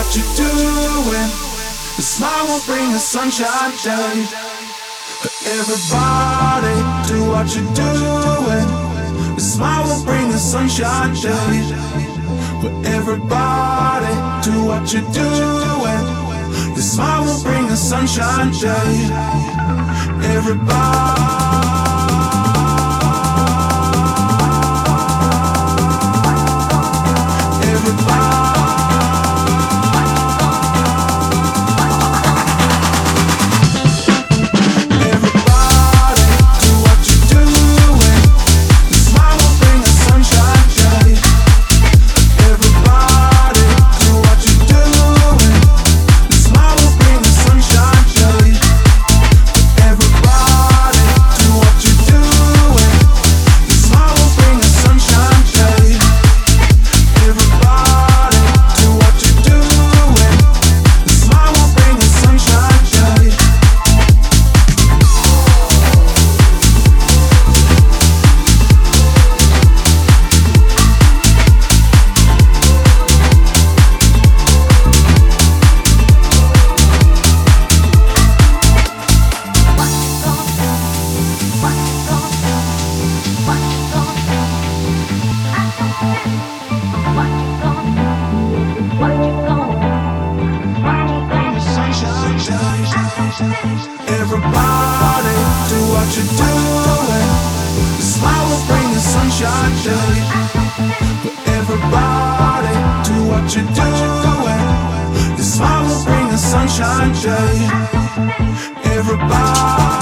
what you're doing. The smile won't bring the sunshine day. Everybody, do what you're doing. The smile won't bring the sunshine day. But everybody, do what you're doing. The smile won't bring the sunshine day. Everybody. Everybody, do what you're doing. The smile will bring the sunshine day. But everybody, do what you're doing. The smile will bring the sunshine day. Everybody.